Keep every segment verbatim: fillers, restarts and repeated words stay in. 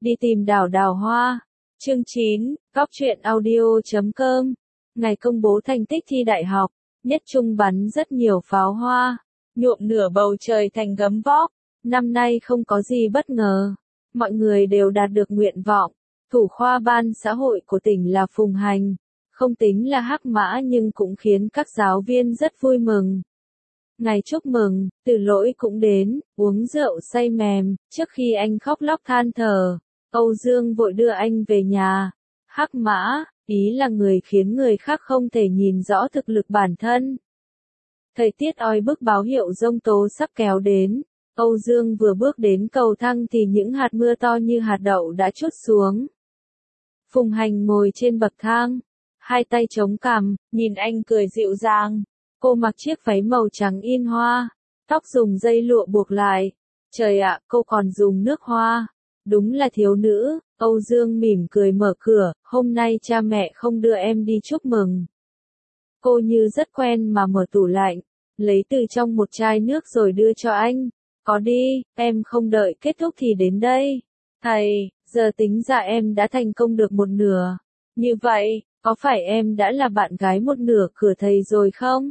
Đi tìm đào đào hoa. Chương chín, góc truyện audio chấm com. Ngày công bố thành tích thi đại học, Nhất Trung bắn rất nhiều pháo hoa, nhuộm nửa bầu trời thành gấm vóc. Năm nay không có gì bất ngờ, mọi người đều đạt được nguyện vọng. Thủ khoa ban xã hội của tỉnh là Phùng Hành, không tính là hắc mã nhưng cũng khiến các giáo viên rất vui mừng. Ngày chúc mừng, Từ Lỗi cũng đến, uống rượu say mềm, trước khi anh khóc lóc than thở, Âu Dương vội đưa anh về nhà. Hắc mã, ý là người khiến người khác không thể nhìn rõ thực lực bản thân. Thời tiết oi bức báo hiệu giông tố sắp kéo đến. Âu Dương vừa bước đến cầu thang thì những hạt mưa to như hạt đậu đã trút xuống. Phùng Hành ngồi trên bậc thang, hai tay chống cằm, nhìn anh cười dịu dàng. Cô mặc chiếc váy màu trắng in hoa, tóc dùng dây lụa buộc lại. Trời ạ, cô còn dùng nước hoa. Đúng là thiếu nữ. Âu Dương mỉm cười mở cửa, hôm nay cha mẹ không đưa em đi chúc mừng. Cô như rất quen mà mở tủ lạnh, lấy từ trong một chai nước rồi đưa cho anh. Có đi, em không đợi kết thúc thì đến đây. Thầy, giờ tính ra em đã thành công được một nửa. Như vậy, có phải em đã là bạn gái một nửa cửa thầy rồi không?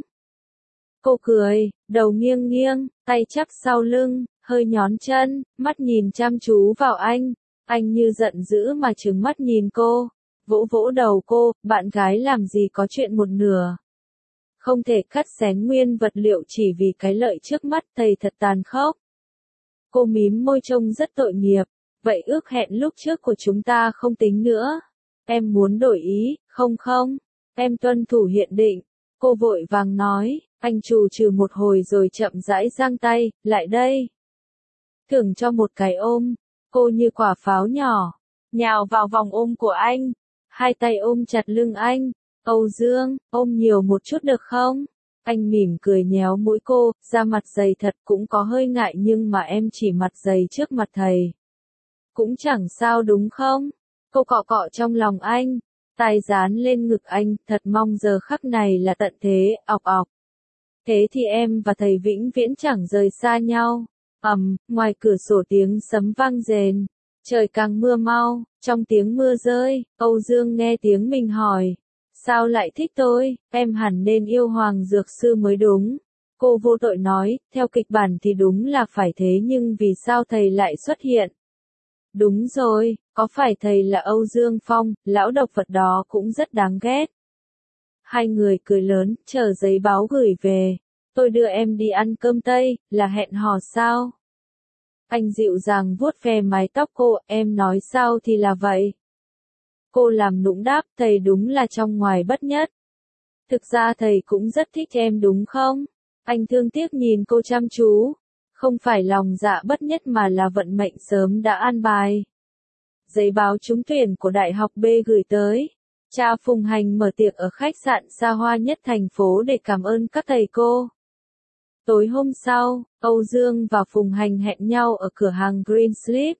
Cô cười, đầu nghiêng nghiêng, tay chắp sau lưng, hơi nhón chân, mắt nhìn chăm chú vào anh. Anh như giận dữ mà trừng mắt nhìn cô, vỗ vỗ đầu cô, bạn gái làm gì có chuyện một nửa. Không thể cắt xén nguyên vật liệu chỉ vì cái lợi trước mắt, thầy thật tàn khốc. Cô mím môi trông rất tội nghiệp, vậy ước hẹn lúc trước của chúng ta không tính nữa. Em muốn đổi ý, không không, em tuân thủ hiện định. Cô vội vàng nói, anh trù trừ một hồi rồi chậm rãi giang tay, lại đây. Thưởng cho một cái ôm, cô như quả pháo nhỏ, nhào vào vòng ôm của anh, hai tay ôm chặt lưng anh. Âu Dương, ôm nhiều một chút được không? Anh mỉm cười nhéo mũi cô, da mặt dày thật cũng có hơi ngại nhưng mà em chỉ mặt dày trước mặt thầy. Cũng chẳng sao đúng không? Cô cọ cọ trong lòng anh, tay dán lên ngực anh, thật mong giờ khắc này là tận thế, ọc ọc. Thế thì em và thầy vĩnh viễn chẳng rời xa nhau. Ầm, um, ngoài cửa sổ tiếng sấm vang rền, trời càng mưa mau, trong tiếng mưa rơi, Âu Dương nghe tiếng mình hỏi. Sao lại thích tôi, em hẳn nên yêu Hoàng Dược Sư mới đúng. Cô vô tội nói, theo kịch bản thì đúng là phải thế nhưng vì sao thầy lại xuất hiện? Đúng rồi, có phải thầy là Âu Dương Phong, lão độc vật đó cũng rất đáng ghét. Hai người cười lớn, chờ giấy báo gửi về. Tôi đưa em đi ăn cơm Tây, là hẹn hò sao? Anh dịu dàng vuốt ve mái tóc cô, em nói sao thì là vậy. Cô làm nũng đáp, thầy đúng là trong ngoài bất nhất. Thực ra thầy cũng rất thích em đúng không? Anh thương tiếc nhìn cô chăm chú. Không phải lòng dạ bất nhất mà là vận mệnh sớm đã an bài. Giấy báo trúng tuyển của Đại học B gửi tới. Cha Phùng Hành mở tiệc ở khách sạn xa hoa nhất thành phố để cảm ơn các thầy cô. Tối hôm sau, Âu Dương và Phùng Hành hẹn nhau ở cửa hàng Green Sleep.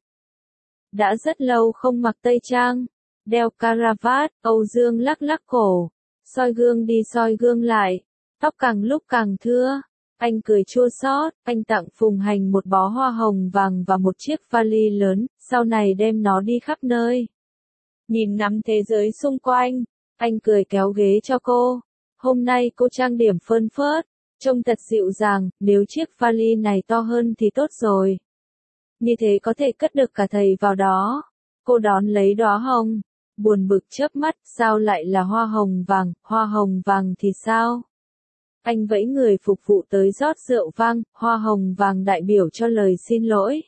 Đã rất lâu không mặc tây trang, đeo caravat, Âu Dương lắc lắc cổ, soi gương đi soi gương lại, tóc càng lúc càng thưa. Anh cười chua xót, anh tặng Phùng Hành một bó hoa hồng vàng và một chiếc vali lớn, sau này đem nó đi khắp nơi. Nhìn ngắm thế giới xung quanh, anh cười kéo ghế cho cô. Hôm nay cô trang điểm phơn phớt, trông thật dịu dàng, nếu chiếc vali này to hơn thì tốt rồi. Như thế có thể cất được cả thầy vào đó. Cô đón lấy đóa hồng, buồn bực chớp mắt, sao lại là hoa hồng vàng, hoa hồng vàng thì sao? Anh vẫy người phục vụ tới rót rượu vang, hoa hồng vàng đại biểu cho lời xin lỗi.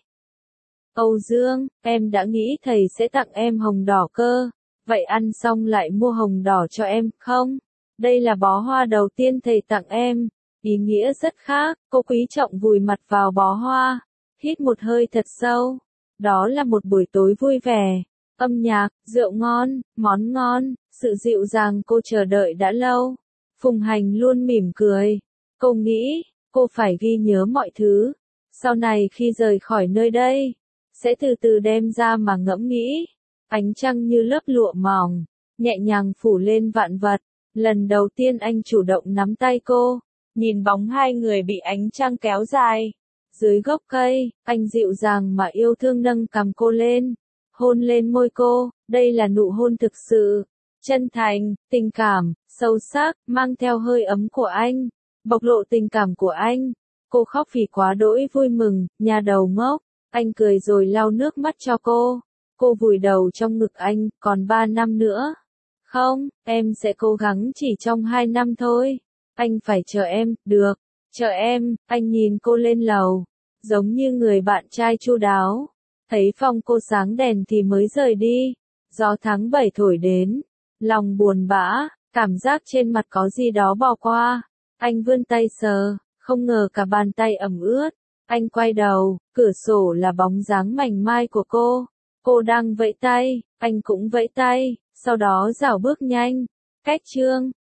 Âu Dương, em đã nghĩ thầy sẽ tặng em hồng đỏ cơ, vậy ăn xong lại mua hồng đỏ cho em, không? Đây là bó hoa đầu tiên thầy tặng em, ý nghĩa rất khác, cô quý trọng vùi mặt vào bó hoa, hít một hơi thật sâu. Đó là một buổi tối vui vẻ, âm nhạc, rượu ngon, món ngon, sự dịu dàng cô chờ đợi đã lâu. Phùng Hành luôn mỉm cười. Cô nghĩ, cô phải ghi nhớ mọi thứ. Sau này khi rời khỏi nơi đây, sẽ từ từ đem ra mà ngẫm nghĩ. Ánh trăng như lớp lụa mỏng, nhẹ nhàng phủ lên vạn vật. Lần đầu tiên anh chủ động nắm tay cô, nhìn bóng hai người bị ánh trăng kéo dài. Dưới gốc cây, anh dịu dàng mà yêu thương nâng cằm cô lên. hôn lên môi cô, đây là nụ hôn thực sự, chân thành, tình cảm, sâu sắc, mang theo hơi ấm của anh, bộc lộ tình cảm của anh. Cô khóc vì quá đỗi vui mừng, nhà đầu ngốc, anh cười rồi lau nước mắt cho cô. Cô vùi đầu trong ngực anh, còn ba năm nữa. Không, em sẽ cố gắng chỉ trong hai năm thôi. Anh phải chờ em, được, chờ em, anh nhìn cô lên lầu, giống như người bạn trai chu đáo. Thấy phòng cô sáng đèn thì mới rời đi. Gió tháng bảy thổi đến, lòng buồn bã, cảm giác trên mặt có gì đó bò qua. Anh vươn tay sờ, không ngờ cả bàn tay ẩm ướt. Anh quay đầu, cửa sổ là bóng dáng mảnh mai của cô. Cô đang vẫy tay, anh cũng vẫy tay, sau đó rảo bước nhanh. Cách chương